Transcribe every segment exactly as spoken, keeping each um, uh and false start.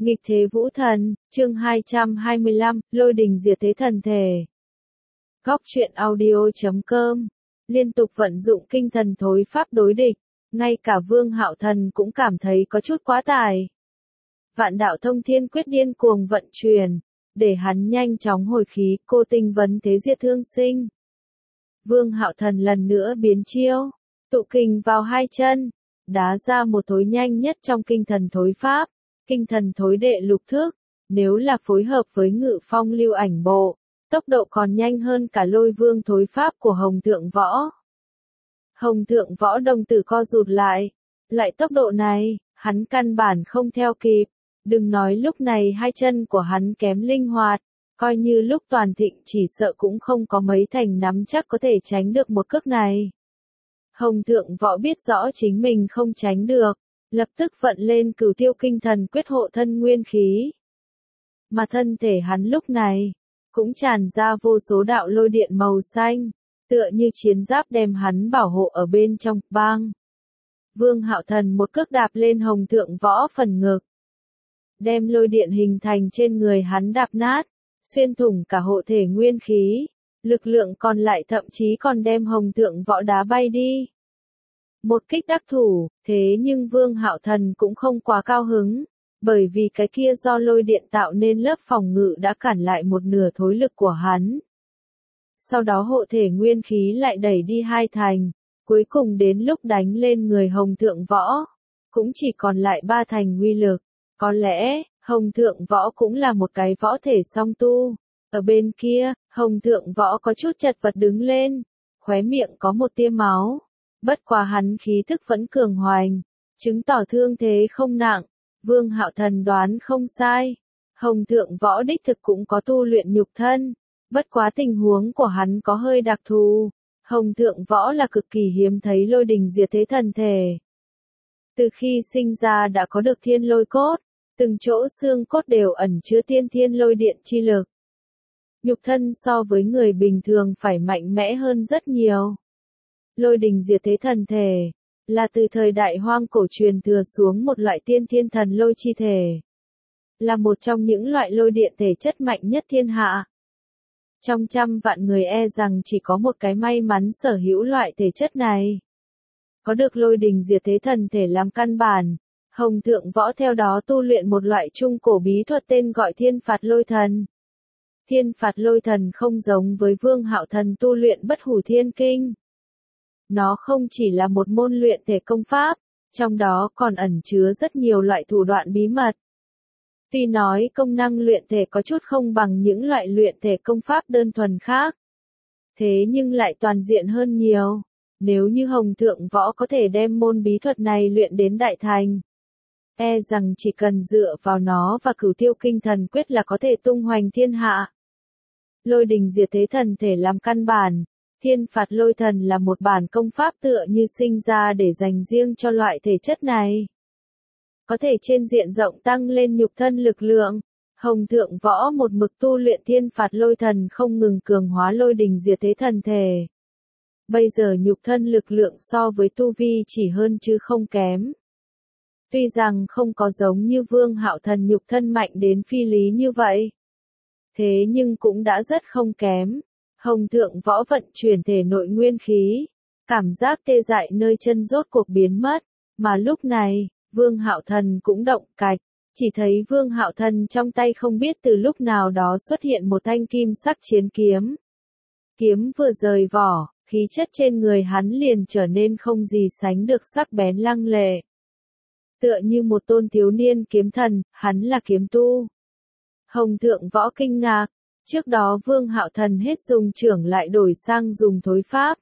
Nghịch thế vũ thần, chương hai trăm hai mươi lăm, lôi đình diệt thế thần thể. Góc truyện audio chấm com, liên tục vận dụng kinh thần thối pháp đối địch, ngay cả Vương Hạo Thần cũng cảm thấy có chút quá tải. Vạn đạo thông thiên quyết điên cuồng vận chuyển, để hắn nhanh chóng hồi khí, cô tinh vấn thế diệt thương sinh. Vương Hạo Thần lần nữa biến chiêu, tụ kình vào hai chân, đá ra một thối nhanh nhất trong kinh thần thối pháp. Kinh thần thối đệ lục thức, nếu là phối hợp với ngự phong lưu ảnh bộ, tốc độ còn nhanh hơn cả lôi vương thối pháp của Hồng Thượng Võ. Hồng Thượng Võ đồng tử co rụt lại, lại tốc độ này, hắn căn bản không theo kịp, đừng nói lúc này hai chân của hắn kém linh hoạt, coi như lúc toàn thịnh chỉ sợ cũng không có mấy thành nắm chắc có thể tránh được một cước này. Hồng Thượng Võ biết rõ chính mình không tránh được, lập tức vận lên cửu tiêu kinh thần quyết hộ thân nguyên khí. Mà thân thể hắn lúc này, cũng tràn ra vô số đạo lôi điện màu xanh, tựa như chiến giáp đem hắn bảo hộ ở bên trong, bang. Vương Hạo Thần một cước đạp lên Hồng Thượng Võ phần ngực, đem lôi điện hình thành trên người hắn đạp nát, xuyên thủng cả hộ thể nguyên khí, lực lượng còn lại thậm chí còn đem Hồng Thượng Võ đá bay đi. Một kích đắc thủ, thế nhưng Vương Hạo Thần cũng không quá cao hứng, bởi vì cái kia do lôi điện tạo nên lớp phòng ngự đã cản lại một nửa thối lực của hắn. Sau đó hộ thể nguyên khí lại đẩy đi hai thành, cuối cùng đến lúc đánh lên người Hồng Thượng Võ, cũng chỉ còn lại ba thành uy lực. Có lẽ, Hồng Thượng Võ cũng là một cái võ thể song tu. Ở bên kia, Hồng Thượng Võ có chút chật vật đứng lên, khóe miệng có một tia máu. Bất quá hắn khí thức vẫn cường hoành, chứng tỏ thương thế không nặng. Vương Hạo Thần đoán không sai, Hồng Thượng Võ đích thực cũng có tu luyện nhục thân, bất quá tình huống của hắn có hơi đặc thù. Hồng Thượng Võ là cực kỳ hiếm thấy lôi đình diệt thế thần thể. Từ khi sinh ra đã có được thiên lôi cốt, từng chỗ xương cốt đều ẩn chứa tiên thiên lôi điện chi lực. Nhục thân so với người bình thường phải mạnh mẽ hơn rất nhiều. Lôi đình diệt thế thần thể, là từ thời đại hoang cổ truyền thừa xuống một loại tiên thiên thần lôi chi thể. Là một trong những loại lôi điện thể chất mạnh nhất thiên hạ. Trong trăm vạn người e rằng chỉ có một cái may mắn sở hữu loại thể chất này. Có được lôi đình diệt thế thần thể làm căn bản, Hồng Thượng Võ theo đó tu luyện một loại trung cổ bí thuật tên gọi thiên phạt lôi thần. Thiên phạt lôi thần không giống với Vương Hạo Thần tu luyện bất hủ thiên kinh. Nó không chỉ là một môn luyện thể công pháp, trong đó còn ẩn chứa rất nhiều loại thủ đoạn bí mật. Tuy nói công năng luyện thể có chút không bằng những loại luyện thể công pháp đơn thuần khác, thế nhưng lại toàn diện hơn nhiều. Nếu như Hồng Thượng Võ có thể đem môn bí thuật này luyện đến đại thành, e rằng chỉ cần dựa vào nó và cửu tiêu kinh thần quyết là có thể tung hoành thiên hạ. Lôi đình diệt thế thần thể làm căn bản. Thiên phạt lôi thần là một bản công pháp tựa như sinh ra để dành riêng cho loại thể chất này. Có thể trên diện rộng tăng lên nhục thân lực lượng. Hồng Thượng Võ một mực tu luyện thiên phạt lôi thần không ngừng cường hóa lôi đình diệt thế thần thể. Bây giờ nhục thân lực lượng so với tu vi chỉ hơn chứ không kém. Tuy rằng không có giống như Vương Hạo Thần nhục thân mạnh đến phi lý như vậy. Thế nhưng cũng đã rất không kém. Hồng Thượng Võ vận chuyển thể nội nguyên khí, cảm giác tê dại nơi chân rốt cuộc biến mất, mà lúc này, Vương Hạo Thần cũng động cạch, chỉ thấy Vương Hạo Thần trong tay không biết từ lúc nào đó xuất hiện một thanh kim sắc chiến kiếm. Kiếm vừa rời vỏ, khí chất trên người hắn liền trở nên không gì sánh được sắc bén lăng lệ. Tựa như một tôn thiếu niên kiếm thần, hắn là kiếm tu. Hồng Thượng Võ kinh ngạc. Trước đó Vương Hạo Thần hết dùng trưởng lại đổi sang dùng thối pháp.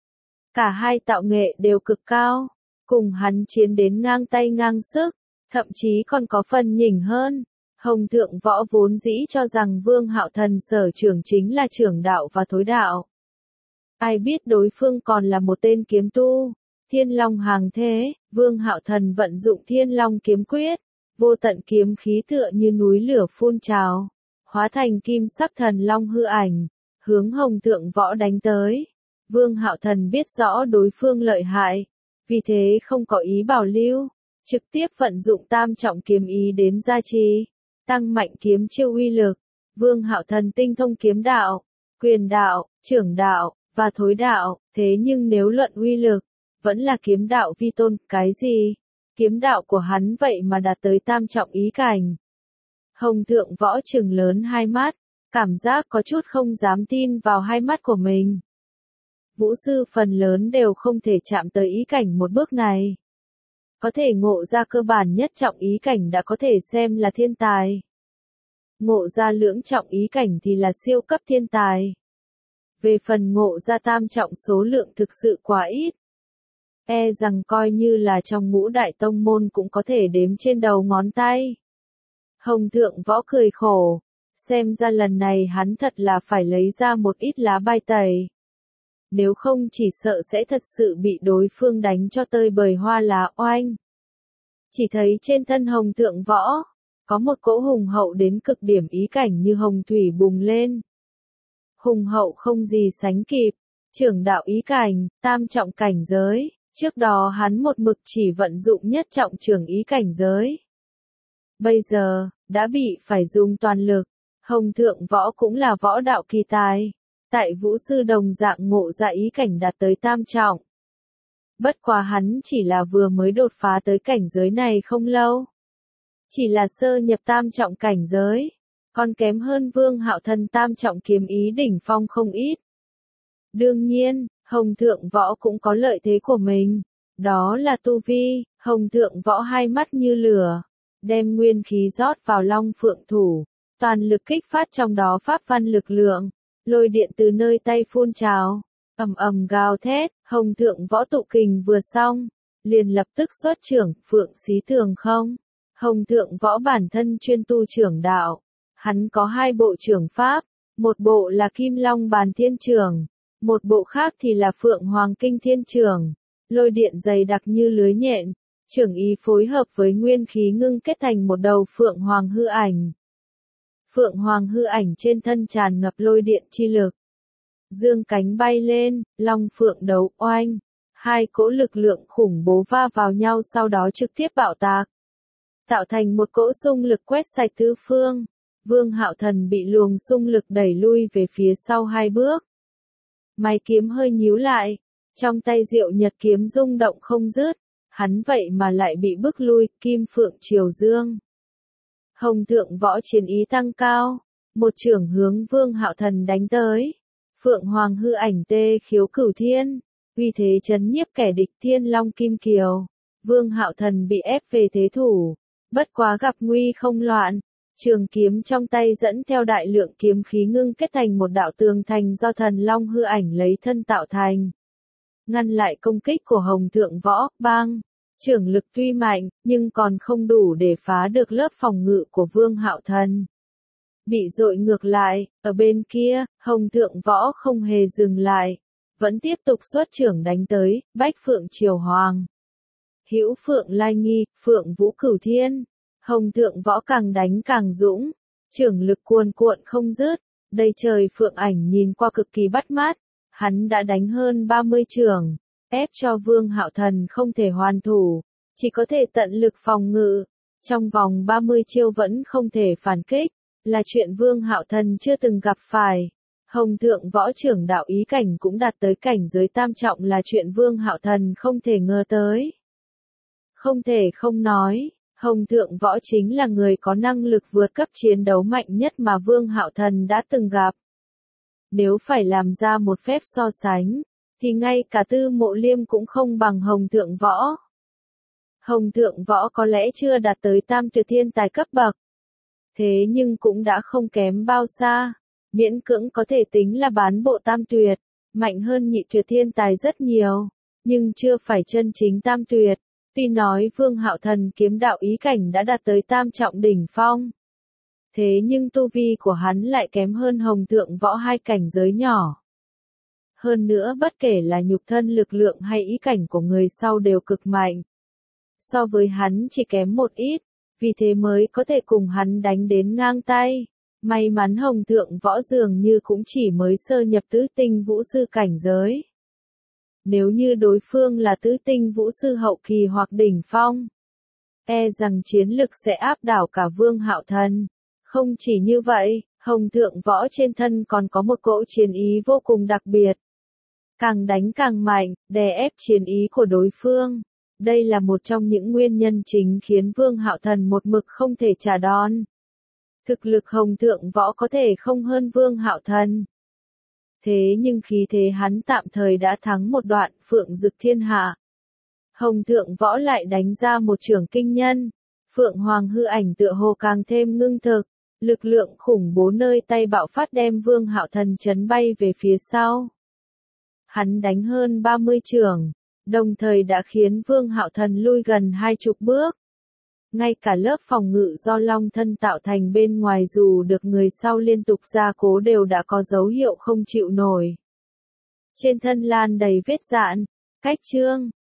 Cả hai tạo nghệ đều cực cao, cùng hắn chiến đến ngang tay ngang sức, thậm chí còn có phần nhỉnh hơn. Hồng Thượng Võ vốn dĩ cho rằng Vương Hạo Thần sở trường chính là trưởng đạo và thối đạo. Ai biết đối phương còn là một tên kiếm tu, Thiên Long hàng thế. Vương Hạo Thần vận dụng Thiên Long kiếm quyết, vô tận kiếm khí tựa như núi lửa phun trào, hóa thành kim sắc thần long hư ảnh, hướng Hồng Thượng Võ đánh tới. Vương Hạo Thần biết rõ đối phương lợi hại, vì thế không có ý bảo lưu, trực tiếp vận dụng tam trọng kiếm ý đến gia trì, tăng mạnh kiếm chiêu uy lực. Vương Hạo Thần tinh thông kiếm đạo, quyền đạo, trưởng đạo, và thối đạo, thế nhưng nếu luận uy lực, vẫn là kiếm đạo vi tôn, cái gì? Kiếm đạo của hắn vậy mà đạt tới tam trọng ý cảnh. Hồng Thượng Võ trừng lớn hai mắt, cảm giác có chút không dám tin vào hai mắt của mình. Vũ sư phần lớn đều không thể chạm tới ý cảnh một bước này. Có thể ngộ ra cơ bản nhất trọng ý cảnh đã có thể xem là thiên tài. Ngộ ra lưỡng trọng ý cảnh thì là siêu cấp thiên tài. Về phần ngộ ra tam trọng số lượng thực sự quá ít. E rằng coi như là trong ngũ đại tông môn cũng có thể đếm trên đầu ngón tay. Hồng Thượng Võ cười khổ, xem ra lần này hắn thật là phải lấy ra một ít lá bài tẩy. Nếu không chỉ sợ sẽ thật sự bị đối phương đánh cho tơi bời hoa lá oanh. Chỉ thấy trên thân Hồng Thượng Võ, có một cỗ hùng hậu đến cực điểm ý cảnh như hồng thủy bùng lên. Hùng hậu không gì sánh kịp, trưởng đạo ý cảnh, tam trọng cảnh giới, trước đó hắn một mực chỉ vận dụng nhất trọng trưởng ý cảnh giới. Bây giờ, đã bị phải dùng toàn lực, Hồng Thượng Võ cũng là võ đạo kỳ tài. Tại vũ sư đồng dạng ngộ ra ý cảnh đạt tới tam trọng. Bất quá hắn chỉ là vừa mới đột phá tới cảnh giới này không lâu. Chỉ là sơ nhập tam trọng cảnh giới, còn kém hơn Vương Hạo Thần tam trọng kiếm ý đỉnh phong không ít. Đương nhiên, Hồng Thượng Võ cũng có lợi thế của mình, đó là tu vi. Hồng Thượng Võ hai mắt như lửa, đem nguyên khí rót vào Long Phượng Thủ, toàn lực kích phát trong đó pháp văn lực lượng. Lôi điện từ nơi tay phun trào, ầm ầm gào thét. Hồng Thượng Võ tụ kình vừa xong, liền lập tức xuất trưởng, Phượng Xí Tường không. Hồng Thượng Võ bản thân chuyên tu trưởng đạo, hắn có hai bộ trưởng pháp, một bộ là Kim Long Bàn Thiên Trường, một bộ khác thì là Phượng Hoàng Kinh Thiên Trường. Lôi điện dày đặc như lưới nhện, trưởng ý phối hợp với nguyên khí ngưng kết thành một đầu Phượng Hoàng hư ảnh. Phượng Hoàng hư ảnh trên thân tràn ngập lôi điện chi lực. Dương cánh bay lên, Long Phượng đấu oanh. Hai cỗ lực lượng khủng bố va vào nhau sau đó trực tiếp bạo tạc. Tạo thành một cỗ xung lực quét sạch tứ phương. Vương Hạo Thần bị luồng xung lực đẩy lui về phía sau hai bước. Mày kiếm hơi nhíu lại. Trong tay Diệu Nhật kiếm rung động không dứt. Hắn vậy mà lại bị bức lui, Kim Phượng Triều Dương. Hồng Thượng Võ chiến ý tăng cao, một chưởng hướng Vương Hạo Thần đánh tới. Phượng Hoàng hư ảnh tê khiếu cửu thiên, uy thế chấn nhiếp kẻ địch. Thiên Long Kim Kiều. Vương Hạo Thần bị ép về thế thủ, bất quá gặp nguy không loạn. Trường kiếm trong tay dẫn theo đại lượng kiếm khí ngưng kết thành một đạo tường thành do Thần Long hư ảnh lấy thân tạo thành. Ngăn lại công kích của Hồng Thượng Võ, bang. Trưởng lực tuy mạnh, nhưng còn không đủ để phá được lớp phòng ngự của Vương Hạo Thần. Bị dội ngược lại, ở bên kia, Hồng Thượng Võ không hề dừng lại, vẫn tiếp tục xuất trưởng đánh tới, Bách Phượng Triều Hoàng. Hữu Phượng Lai Nghi, Phượng Vũ Cửu Thiên. Hồng Thượng Võ càng đánh càng dũng, trưởng lực cuồn cuộn không dứt, đầy trời phượng ảnh nhìn qua cực kỳ bắt mắt. Hắn đã đánh hơn ba mươi chưởng, ép cho Vương Hạo Thần không thể hoàn thủ, chỉ có thể tận lực phòng ngự. Trong vòng ba mươi chiêu vẫn không thể phản kích, là chuyện Vương Hạo Thần chưa từng gặp phải. Hồng Thượng Võ trưởng đạo ý cảnh cũng đạt tới cảnh giới tam trọng là chuyện Vương Hạo Thần không thể ngờ tới. Không thể không nói, Hồng Thượng Võ chính là người có năng lực vượt cấp chiến đấu mạnh nhất mà Vương Hạo Thần đã từng gặp. Nếu phải làm ra một phép so sánh, thì ngay cả Tư Mộ Liêm cũng không bằng Hồng Thượng Võ. Hồng Thượng Võ có lẽ chưa đạt tới tam tuyệt thiên tài cấp bậc. Thế nhưng cũng đã không kém bao xa, miễn cưỡng có thể tính là bán bộ tam tuyệt, mạnh hơn nhị tuyệt thiên tài rất nhiều, nhưng chưa phải chân chính tam tuyệt. Tuy nói Vương Hạo Thần kiếm đạo ý cảnh đã đạt tới tam trọng đỉnh phong. Thế nhưng tu vi của hắn lại kém hơn Hồng Thượng Võ hai cảnh giới nhỏ. Hơn nữa bất kể là nhục thân lực lượng hay ý cảnh của người sau đều cực mạnh. So với hắn chỉ kém một ít, vì thế mới có thể cùng hắn đánh đến ngang tay. May mắn Hồng Thượng Võ dường như cũng chỉ mới sơ nhập tứ tinh vũ sư cảnh giới. Nếu như đối phương là tứ tinh vũ sư hậu kỳ hoặc đỉnh phong, e rằng chiến lực sẽ áp đảo cả Vương Hạo Thần. Không chỉ như vậy, Hồng Thượng Võ trên thân còn có một cỗ chiến ý vô cùng đặc biệt. Càng đánh càng mạnh, đè ép chiến ý của đối phương. Đây là một trong những nguyên nhân chính khiến Vương Hạo Thần một mực không thể trả đòn. Thực lực Hồng Thượng Võ có thể không hơn Vương Hạo Thần. Thế nhưng khí thế hắn tạm thời đã thắng một đoạn Phượng Dực Thiên Hạ. Hồng Thượng Võ lại đánh ra một chưởng kinh nhân. Phượng Hoàng hư ảnh tựa hồ càng thêm ngưng thực. Lực lượng khủng bố nơi tay bạo phát đem Vương Hạo Thần chấn bay về phía sau. Hắn đánh hơn ba mươi chưởng, đồng thời đã khiến Vương Hạo Thần lui gần hai chục bước. Ngay cả lớp phòng ngự do Long thân tạo thành bên ngoài dù được người sau liên tục gia cố đều đã có dấu hiệu không chịu nổi. Trên thân lan đầy vết dạn, cách trương,